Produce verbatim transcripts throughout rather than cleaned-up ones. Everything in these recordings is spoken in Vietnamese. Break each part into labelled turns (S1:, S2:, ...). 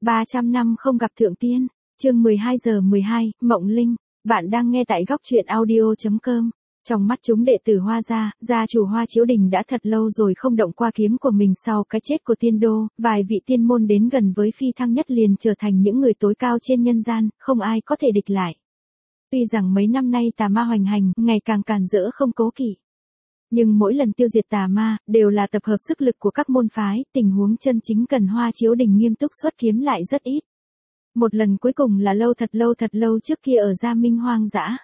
S1: ba trăm năm không gặp thượng tiên, chương mười hai giờ mười hai, Mộng Linh, bạn đang nghe tại góc truyện audio chấm com. Trong mắt chúng đệ tử Hoa gia, gia chủ Hoa Chiếu Đình đã thật lâu rồi không động qua kiếm của mình sau cái chết của tiên đô, vài vị tiên môn đến gần với phi thăng nhất liền trở thành những người tối cao trên nhân gian, không ai có thể địch lại. Tuy rằng mấy năm nay tà ma hoành hành, ngày càng càn rỡ không cố kỵ. Nhưng mỗi lần tiêu diệt tà ma, đều là tập hợp sức lực của các môn phái, tình huống chân chính cần Hoa Chiếu Đình nghiêm túc xuất kiếm lại rất ít. Một lần cuối cùng là lâu thật lâu thật lâu trước kia ở Gia Minh hoang dã.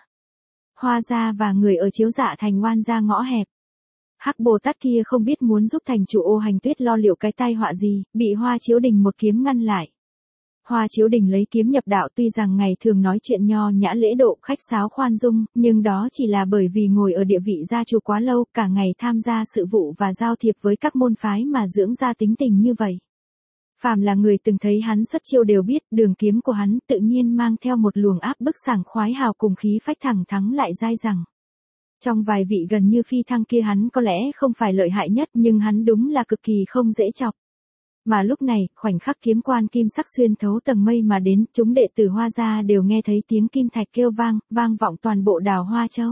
S1: Hoa gia và người ở Chiếu Dạ thành oan gia ngõ hẹp. Hắc Bồ Tát kia không biết muốn giúp thành chủ Ô Hành Tuyết lo liệu cái tai họa gì, bị Hoa Chiếu Đình một kiếm ngăn lại. Hoa Chiếu Đình lấy kiếm nhập đạo, tuy rằng ngày thường nói chuyện nho nhã lễ độ khách sáo khoan dung, nhưng đó chỉ là bởi vì ngồi ở địa vị gia chủ quá lâu, cả ngày tham gia sự vụ và giao thiệp với các môn phái mà dưỡng ra tính tình như vậy. Phàm là người từng thấy hắn xuất chiêu đều biết, đường kiếm của hắn tự nhiên mang theo một luồng áp bức sảng khoái hào cùng khí phách thẳng thắng lại dai dẳng. Trong vài vị gần như phi thăng kia hắn có lẽ không phải lợi hại nhất, nhưng hắn đúng là cực kỳ không dễ chọc. Mà lúc này, khoảnh khắc kiếm quan kim sắc xuyên thấu tầng mây mà đến, chúng đệ tử Hoa gia đều nghe thấy tiếng kim thạch kêu vang, vang vọng toàn bộ đảo Hoa Châu.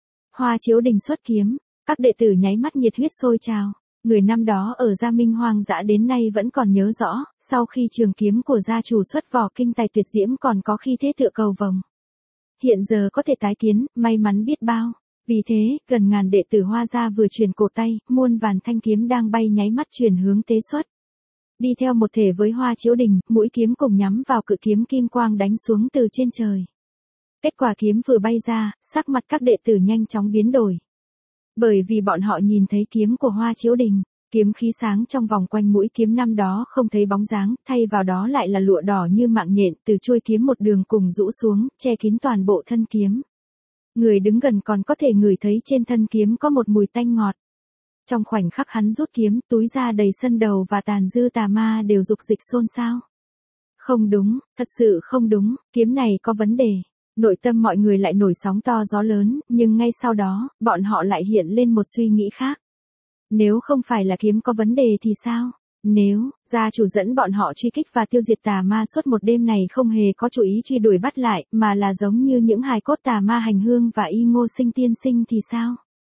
S1: Hoa Chiếu Đình xuất kiếm, các đệ tử nháy mắt nhiệt huyết sôi trào. Người năm đó ở Gia Minh hoang dã đến nay vẫn còn nhớ rõ, sau khi trường kiếm của gia chủ xuất vỏ kinh tài tuyệt diễm còn có khi thế tựa cầu vồng. Hiện giờ có thể tái kiến, may mắn biết bao. Vì thế, gần ngàn đệ tử Hoa gia vừa truyền cổ tay, muôn vàn thanh kiếm đang bay nháy mắt chuyển hướng tế xuất. Đi theo một thể với Hoa Chiếu Đình, mũi kiếm cùng nhắm vào cự kiếm kim quang đánh xuống từ trên trời. Kết quả kiếm vừa bay ra, sắc mặt các đệ tử nhanh chóng biến đổi. Bởi vì bọn họ nhìn thấy kiếm của Hoa Chiếu Đình, kiếm khí sáng trong vòng quanh mũi kiếm năm đó không thấy bóng dáng, thay vào đó lại là lụa đỏ như mạng nhện từ chuôi kiếm một đường cùng rũ xuống, che kín toàn bộ thân kiếm. Người đứng gần còn có thể ngửi thấy trên thân kiếm có một mùi tanh ngọt. Trong khoảnh khắc hắn rút kiếm, túi ra đầy sân đầu và tàn dư tà ma đều dục dịch xôn xao. Không đúng, thật sự không đúng, kiếm này có vấn đề. Nội tâm mọi người lại nổi sóng to gió lớn, nhưng ngay sau đó, bọn họ lại hiện lên một suy nghĩ khác. Nếu không phải là kiếm có vấn đề thì sao? Nếu, gia chủ dẫn bọn họ truy kích và tiêu diệt tà ma suốt một đêm này không hề có chủ ý truy đuổi bắt lại, mà là giống như những hài cốt tà ma hành hương và y ngô sinh tiên sinh thì sao?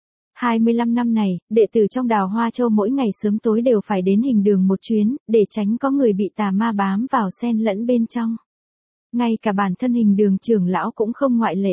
S1: hai mươi lăm năm này, đệ tử trong đào Hoa Châu mỗi ngày sớm tối đều phải đến hình đường một chuyến, để tránh có người bị tà ma bám vào xen lẫn bên trong. Ngay cả bản thân hình đường trưởng lão cũng không ngoại lệ.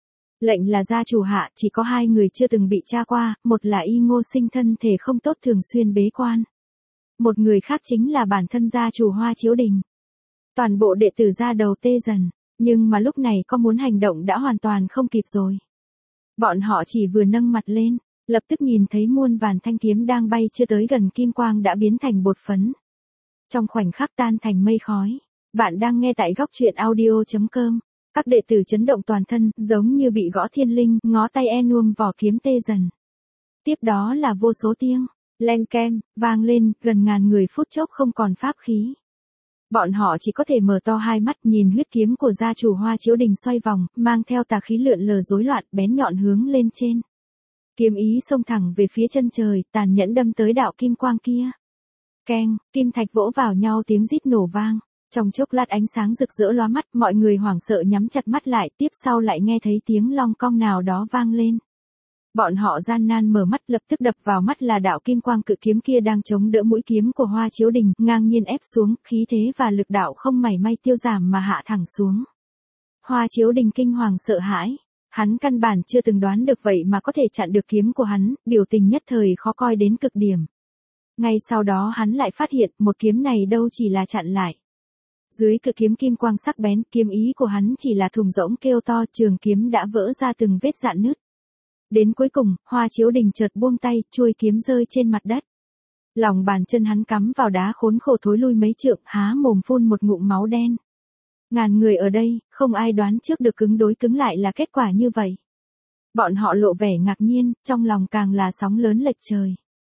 S1: Lệnh là gia chủ hạ, chỉ có hai người chưa từng bị tra qua, một là y ngô sinh thân thể không tốt thường xuyên bế quan. Một người khác chính là bản thân gia chủ Hoa Chiếu Đình. Toàn bộ đệ tử ra đầu tê dần, nhưng mà lúc này có muốn hành động đã hoàn toàn không kịp rồi. Bọn họ chỉ vừa nâng mặt lên, lập tức nhìn thấy muôn vàn thanh kiếm đang bay chưa tới gần kim quang đã biến thành bột phấn. Trong khoảnh khắc tan thành mây khói. Bạn đang nghe tại góc truyện audio chấm com. Các đệ tử chấn động toàn thân, giống như bị gõ thiên linh, ngó tay e nuông vỏ kiếm tê dần. Tiếp đó là vô số tiếng, len ken, vang lên, gần ngàn người phút chốc không còn pháp khí. Bọn họ chỉ có thể mở to hai mắt nhìn huyết kiếm của gia chủ Hoa Chiếu Đình xoay vòng, mang theo tà khí lượn lờ rối loạn, bén nhọn hướng lên trên. Kiếm ý xông thẳng về phía chân trời, tàn nhẫn đâm tới đạo kim quang kia. Keng, kim thạch vỗ vào nhau tiếng rít nổ vang. Trong chốc lát ánh sáng rực rỡ lóa mắt, mọi người hoảng sợ nhắm chặt mắt lại, tiếp sau lại nghe thấy tiếng long cong nào đó vang lên. Bọn họ gian nan mở mắt, lập tức đập vào mắt là đạo kim quang cự kiếm kia đang chống đỡ mũi kiếm của Hoa Chiếu Đình, ngang nhiên ép xuống, khí thế và lực đạo không mảy may tiêu giảm mà hạ thẳng xuống. Hoa Chiếu Đình kinh hoàng sợ hãi, hắn căn bản chưa từng đoán được vậy mà có thể chặn được kiếm của hắn, biểu tình nhất thời khó coi đến cực điểm. Ngay sau đó hắn lại phát hiện, một kiếm này đâu chỉ là chặn lại. Dưới cự kiếm kim quang sắc bén, kiếm ý của hắn chỉ là thùng rỗng kêu to, trường kiếm đã vỡ ra từng vết rạn nứt. Đến cuối cùng, Hoa Chiếu Đình chợt buông tay, chuôi kiếm rơi trên mặt đất. Lòng bàn chân hắn cắm vào đá khốn khổ thối lui mấy trượng, há mồm phun một ngụm máu đen. Ngàn người ở đây, không ai đoán trước được cứng đối cứng lại là kết quả như vậy. Bọn họ lộ vẻ ngạc nhiên, trong lòng càng là sóng lớn lệch trời.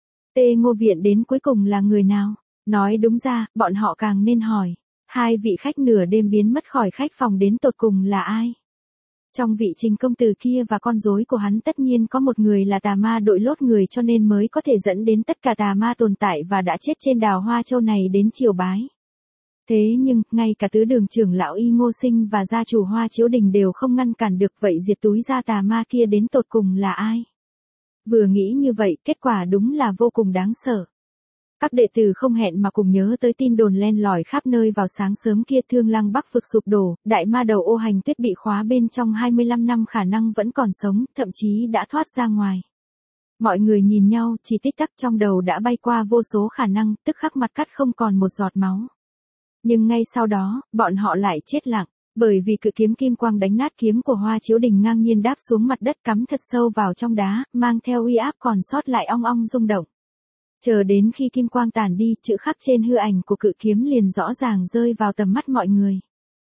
S1: Tê Ngô Viện đến cuối cùng là người nào? Nói đúng ra, bọn họ càng nên hỏi. Hai vị khách nửa đêm biến mất khỏi khách phòng đến tột cùng là ai? Trong vị Trình công tử kia và con rối của hắn tất nhiên có một người là tà ma đội lốt người cho nên mới có thể dẫn đến tất cả tà ma tồn tại và đã chết trên đào Hoa Châu này đến triều bái. Thế nhưng, ngay cả tứ đường trưởng lão Y Ngô Sinh và gia chủ Hoa Chiếu Đình đều không ngăn cản được, vậy diệt túi gia tà ma kia đến tột cùng là ai? Vừa nghĩ như vậy, kết quả đúng là vô cùng đáng sợ. Các đệ tử không hẹn mà cùng nhớ tới tin đồn len lỏi khắp nơi vào sáng sớm kia, Thương Lăng Bắc vực sụp đổ, đại ma đầu Ô Hành Tuyết bị khóa bên trong hai mươi lăm năm, khả năng vẫn còn sống, thậm chí đã thoát ra ngoài. Mọi người nhìn nhau, chỉ tích tắc trong đầu đã bay qua vô số khả năng, tức khắc mặt cắt không còn một giọt máu. Nhưng ngay sau đó, bọn họ lại chết lặng, bởi vì cự kiếm kim quang đánh nát kiếm của Hoa Chiếu Đình ngang nhiên đáp xuống mặt đất, cắm thật sâu vào trong đá, mang theo uy áp còn sót lại ong ong rung động. Chờ đến khi kim quang tàn đi, chữ khắc trên hư ảnh của cự kiếm liền rõ ràng rơi vào tầm mắt mọi người.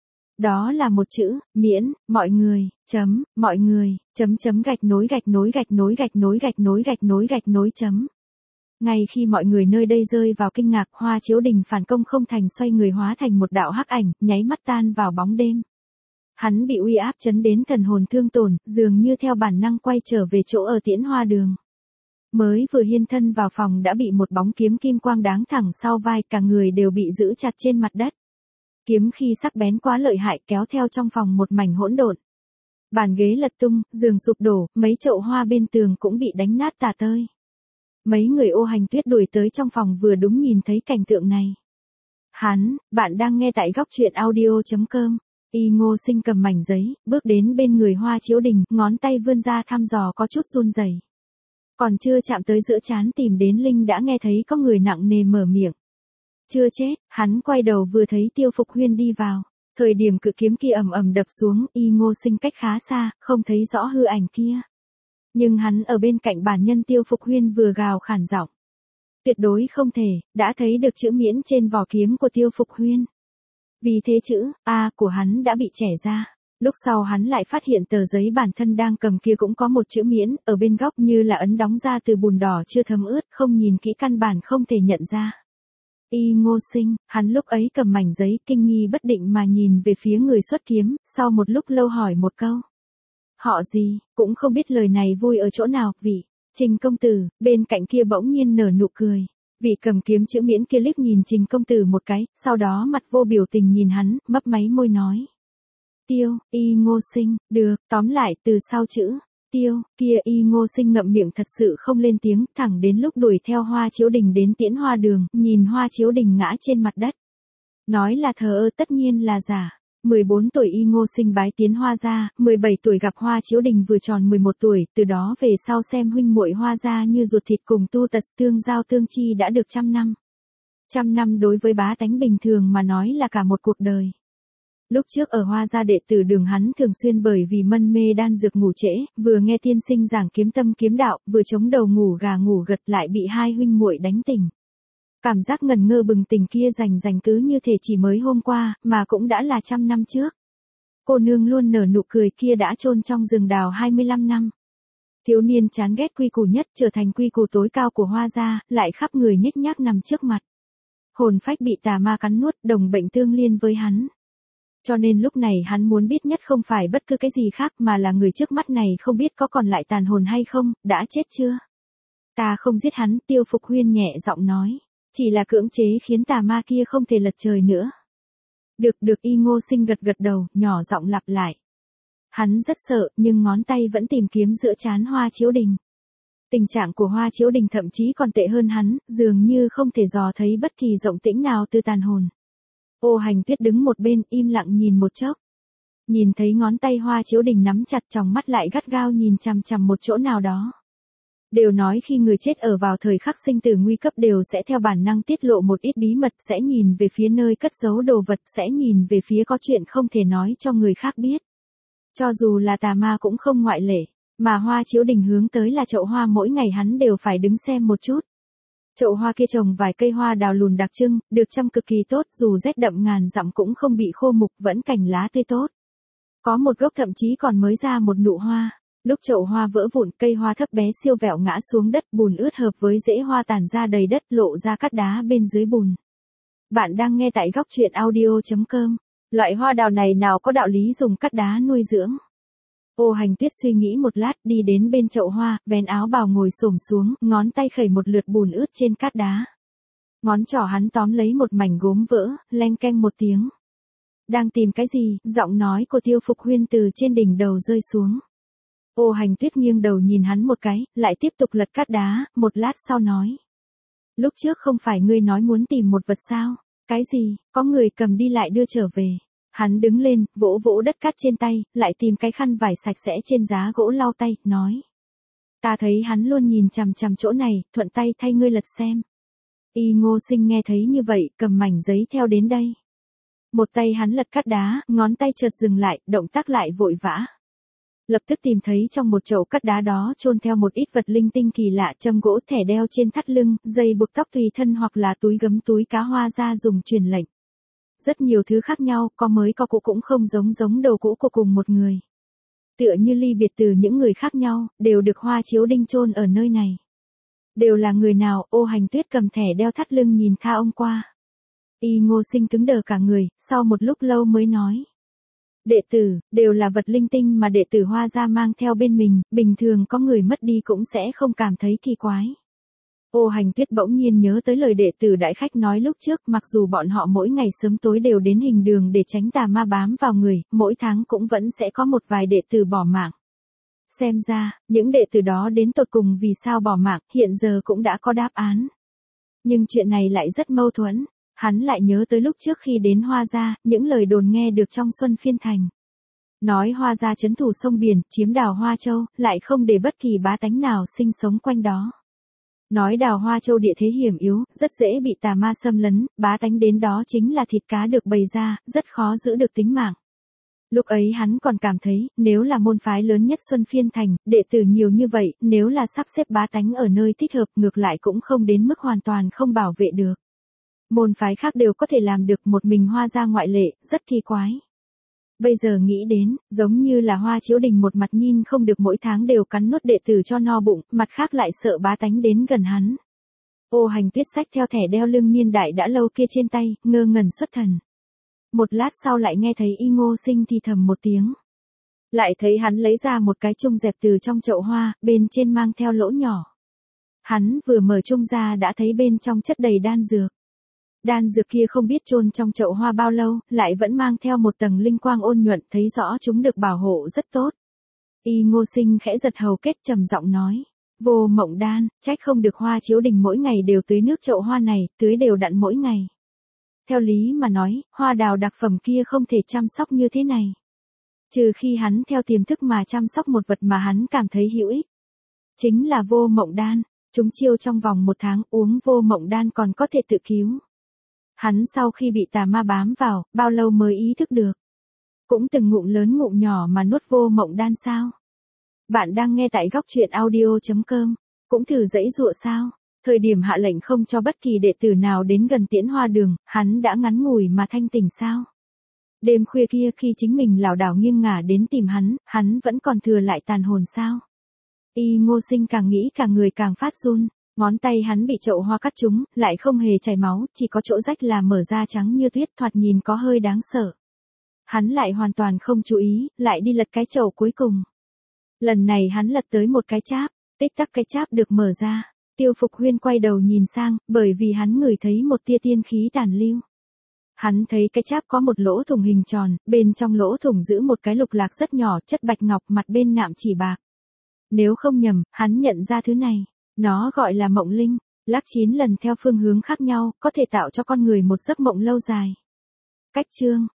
S1: Đó là một chữ, miễn, mọi người, chấm, mọi người, chấm chấm gạch nối gạch nối gạch nối gạch nối gạch nối gạch nối gạch nối chấm. Ngay khi mọi người nơi đây rơi vào kinh ngạc, Hoa Chiếu Đình phản công không thành, xoay người hóa thành một đạo hắc ảnh, nháy mắt tan vào bóng đêm. Hắn bị uy áp chấn đến thần hồn thương tổn, dường như theo bản năng quay trở về chỗ ở Tiễn Hoa Đường. Mới vừa hiên thân vào phòng đã bị một bóng kiếm kim quang đáng thẳng sau vai, cả người đều bị giữ chặt trên mặt đất. Kiếm khi sắc bén quá lợi hại, kéo theo trong phòng một mảnh hỗn độn. Bàn ghế lật tung, giường sụp đổ, mấy chậu hoa bên tường cũng bị đánh nát tả tơi. Mấy người Ô Hành Tuyết đuổi tới trong phòng vừa đúng nhìn thấy cảnh tượng này. Hắn, bạn đang nghe tại góc truyện audio chấm com. Y Ngô Sinh cầm mảnh giấy, bước đến bên người Hoa Chiếu Đình, ngón tay vươn ra thăm dò có chút run rẩy. Còn chưa chạm tới giữa trán tìm đến Linh đã nghe thấy có người nặng nề mở miệng. Chưa chết, hắn quay đầu vừa thấy Tiêu Phục Huyên đi vào. Thời điểm cự kiếm kia ầm ầm đập xuống, Y Ngô Sinh cách khá xa, không thấy rõ hư ảnh kia. Nhưng hắn ở bên cạnh bản nhân Tiêu Phục Huyên vừa gào khản giọng. Tuyệt đối không thể, đã thấy được chữ miễn trên vỏ kiếm của Tiêu Phục Huyên. Vì thế chữ A của hắn đã bị chẻ ra. Lúc sau hắn lại phát hiện tờ giấy bản thân đang cầm kia cũng có một chữ miễn, ở bên góc như là ấn đóng ra từ bùn đỏ chưa thấm ướt, không nhìn kỹ căn bản không thể nhận ra. Y Ngô Sinh, hắn lúc ấy cầm mảnh giấy, kinh nghi bất định mà nhìn về phía người xuất kiếm, sau một lúc lâu hỏi một câu. Họ gì, cũng không biết lời này vui ở chỗ nào, vị, Trình công tử, bên cạnh kia bỗng nhiên nở nụ cười. Vị cầm kiếm chữ miễn kia liếc nhìn Trình công tử một cái, sau đó mặt vô biểu tình nhìn hắn, mấp máy môi nói. Tiêu, Y Ngô Sinh, được, tóm lại từ sau chữ, tiêu, kia Y Ngô Sinh ngậm miệng thật sự không lên tiếng, thẳng đến lúc đuổi theo Hoa Chiếu Đình đến Tiễn Hoa Đường, nhìn Hoa Chiếu Đình ngã trên mặt đất. Nói là thờ ơ tất nhiên là giả. mười bốn tuổi Y Ngô Sinh bái tiến Hoa gia, mười bảy tuổi gặp Hoa Chiếu Đình vừa tròn mười một tuổi, từ đó về sau xem huynh muội Hoa gia như ruột thịt, cùng tu tật tương giao tương chi đã được trăm năm. Trăm năm đối với bá tánh bình thường mà nói là cả một cuộc đời. Lúc trước ở Hoa gia đệ tử đường hắn thường xuyên bởi vì mân mê đan dược ngủ trễ, vừa nghe tiên sinh giảng kiếm tâm kiếm đạo, vừa chống đầu ngủ gà ngủ gật lại bị hai huynh muội đánh tỉnh. Cảm giác ngần ngơ bừng tỉnh kia rành rành cứ như thể chỉ mới hôm qua, mà cũng đã là trăm năm trước. Cô nương luôn nở nụ cười kia đã chôn trong rừng đào hai mươi lăm năm. Thiếu niên chán ghét quy củ nhất trở thành quy củ tối cao của Hoa gia, lại khắp người nhếch nhác nằm trước mặt. Hồn phách bị tà ma cắn nuốt, đồng bệnh tương liên với hắn. Cho nên lúc này hắn muốn biết nhất không phải bất cứ cái gì khác mà là người trước mắt này không biết có còn lại tàn hồn hay không, đã chết chưa? Ta không giết hắn, Tiêu Phục Huyên nhẹ giọng nói. Chỉ là cưỡng chế khiến tà ma kia không thể lật trời nữa. Được được Y Ngô Sinh gật gật đầu, nhỏ giọng lặp lại. Hắn rất sợ, nhưng ngón tay vẫn tìm kiếm giữa trán Hoa Chiếu Đình. Tình trạng của Hoa Chiếu Đình thậm chí còn tệ hơn hắn, dường như không thể dò thấy bất kỳ động tĩnh nào từ tàn hồn. Ô Hành Tuyết đứng một bên, im lặng nhìn một chốc. Nhìn thấy ngón tay Hoa Chiếu Đình nắm chặt, tròng mắt lại gắt gao nhìn chằm chằm một chỗ nào đó. Đều nói khi người chết ở vào thời khắc sinh tử nguy cấp đều sẽ theo bản năng tiết lộ một ít bí mật, sẽ nhìn về phía nơi cất giấu đồ vật, sẽ nhìn về phía có chuyện không thể nói cho người khác biết. Cho dù là tà ma cũng không ngoại lệ, mà Hoa Chiếu Đình hướng tới là chậu hoa mỗi ngày hắn đều phải đứng xem một chút. Chậu hoa kia trồng vài cây hoa đào lùn đặc trưng, được chăm cực kỳ tốt, dù rét đậm ngàn dặm cũng không bị khô mục, vẫn cành lá tươi tốt. Có một gốc thậm chí còn mới ra một nụ hoa. Lúc chậu hoa vỡ vụn, cây hoa thấp bé siêu vẹo ngã xuống đất, bùn ướt hợp với rễ hoa tản ra đầy đất, lộ ra cát đá bên dưới bùn. Bạn đang nghe tại góc truyện audio chấm com. Loại hoa đào này nào có đạo lý dùng cát đá nuôi dưỡng. Ô Hành Tuyết suy nghĩ một lát, đi đến bên chậu hoa, vén áo bào ngồi xổm xuống, ngón tay khẩy một lượt bùn ướt trên cát đá. Ngón trỏ hắn tóm lấy một mảnh gốm vỡ, leng keng một tiếng. Đang tìm cái gì? Giọng nói của Tiêu Phục Huyên từ trên đỉnh đầu rơi xuống. Ô Hành Tuyết nghiêng đầu nhìn hắn một cái, lại tiếp tục lật cát đá, một lát sau nói. Lúc trước không phải ngươi nói muốn tìm một vật sao? Cái gì? Có người cầm đi lại đưa trở về. Hắn đứng lên, vỗ vỗ đất cát trên tay, lại tìm cái khăn vải sạch sẽ trên giá gỗ lau tay, nói. Ta thấy hắn luôn nhìn chằm chằm chỗ này, thuận tay thay ngươi lật xem. Y Ngô Sinh nghe thấy như vậy, cầm mảnh giấy theo đến đây. Một tay hắn lật cát đá, ngón tay chợt dừng lại, động tác lại vội vã. Lập tức tìm thấy trong một chậu cát đá đó chôn theo một ít vật linh tinh kỳ lạ, châm gỗ, thẻ đeo trên thắt lưng, dây buộc tóc tùy thân hoặc là túi gấm, túi cá hoa ra dùng truyền lệnh. Rất nhiều thứ khác nhau, có mới có cũ, cũng không giống giống đồ cũ của cùng một người. Tựa như ly biệt từ những người khác nhau, đều được Hoa Chiếu Đinh chôn ở nơi này. Đều là người nào? Ô Hành Tuyết cầm thẻ đeo thắt lưng nhìn tha ông qua. Y Ngô Sinh cứng đờ cả người, sau một lúc lâu mới nói. Đệ tử, đều là vật linh tinh mà đệ tử Hoa gia mang theo bên mình, bình thường có người mất đi cũng sẽ không cảm thấy kỳ quái. Ô Hành Tuyết bỗng nhiên nhớ tới lời đệ tử đại khách nói lúc trước, mặc dù bọn họ mỗi ngày sớm tối đều đến hình đường để tránh tà ma bám vào người, mỗi tháng cũng vẫn sẽ có một vài đệ tử bỏ mạng. Xem ra, những đệ tử đó đến tột cùng vì sao bỏ mạng, hiện giờ cũng đã có đáp án. Nhưng chuyện này lại rất mâu thuẫn, hắn lại nhớ tới lúc trước khi đến Hoa gia, những lời đồn nghe được trong Xuân Phiên Thành. Nói Hoa gia trấn thủ sông biển, chiếm đảo Hoa Châu, lại không để bất kỳ bá tánh nào sinh sống quanh đó. Nói đảo Hoa Châu địa thế hiểm yếu, rất dễ bị tà ma xâm lấn, bá tánh đến đó chính là thịt cá được bày ra, rất khó giữ được tính mạng. Lúc ấy hắn còn cảm thấy, nếu là môn phái lớn nhất Xuân Phiên Thành, đệ tử nhiều như vậy, nếu là sắp xếp bá tánh ở nơi thích hợp, ngược lại cũng không đến mức hoàn toàn không bảo vệ được. Môn phái khác đều có thể làm được, một mình Hoa gia ngoại lệ, rất kỳ quái. Bây giờ nghĩ đến, giống như là Hoa Chiếu Đình một mặt nhìn không được mỗi tháng đều cắn nuốt đệ tử cho no bụng, mặt khác lại sợ bá tánh đến gần hắn. Ô Hành Tuyết xách theo thẻ đeo lưng niên đại đã lâu kia trên tay, ngơ ngẩn xuất thần. Một lát sau lại nghe thấy Y Ngô Sinh thì thầm một tiếng. Lại thấy hắn lấy ra một cái chung dẹp từ trong chậu hoa, bên trên mang theo lỗ nhỏ. Hắn vừa mở chung ra đã thấy bên trong chất đầy đan dược. Đan dược kia không biết chôn trong chậu hoa bao lâu, lại vẫn mang theo một tầng linh quang ôn nhuận, thấy rõ chúng được bảo hộ rất tốt. Y Ngô Sinh khẽ giật hầu kết, trầm giọng nói. Vô Mộng Đan, trách không được Hoa Chiếu Đình mỗi ngày đều tưới nước chậu hoa này, tưới đều đặn mỗi ngày. Theo lý mà nói, hoa đào đặc phẩm kia không thể chăm sóc như thế này. Trừ khi hắn theo tiềm thức mà chăm sóc một vật mà hắn cảm thấy hữu ích. Chính là Vô Mộng Đan, chúng chiêu trong vòng một tháng uống Vô Mộng Đan còn có thể tự cứu. Hắn sau khi bị tà ma bám vào, bao lâu mới ý thức được. Cũng từng ngụm lớn ngụm nhỏ mà nuốt Vô Mộng Đan sao. Bạn đang nghe tại góc truyện audio chấm com, cũng thử dãy dụa sao. Thời điểm hạ lệnh không cho bất kỳ đệ tử nào đến gần Tiễn Hoa Đường, hắn đã ngắn ngủi mà thanh tỉnh sao. Đêm khuya kia khi chính mình lảo đảo nghiêng ngả đến tìm hắn, hắn vẫn còn thừa lại tàn hồn sao. Y Ngô Sinh càng nghĩ càng người càng phát run, ngón tay hắn bị chậu hoa cắt trúng, lại không hề chảy máu, chỉ có chỗ rách là mở ra trắng như tuyết, thoạt nhìn có hơi đáng sợ. Hắn lại hoàn toàn không chú ý, lại đi lật cái chậu cuối cùng. Lần này hắn lật tới một cái cháp, tích tắc cái cháp được mở ra. Tiêu Phục Huyên quay đầu nhìn sang, bởi vì hắn ngửi thấy một tia tiên khí tàn lưu. Hắn thấy cái cháp có một lỗ thủng hình tròn, bên trong lỗ thủng giữ một cái lục lạc rất nhỏ, chất bạch ngọc, mặt bên nạm chỉ bạc. Nếu không nhầm, hắn nhận ra thứ này, nó gọi là mộng linh, lắc chín lần theo phương hướng khác nhau, có thể tạo cho con người một giấc mộng lâu dài. Cách chương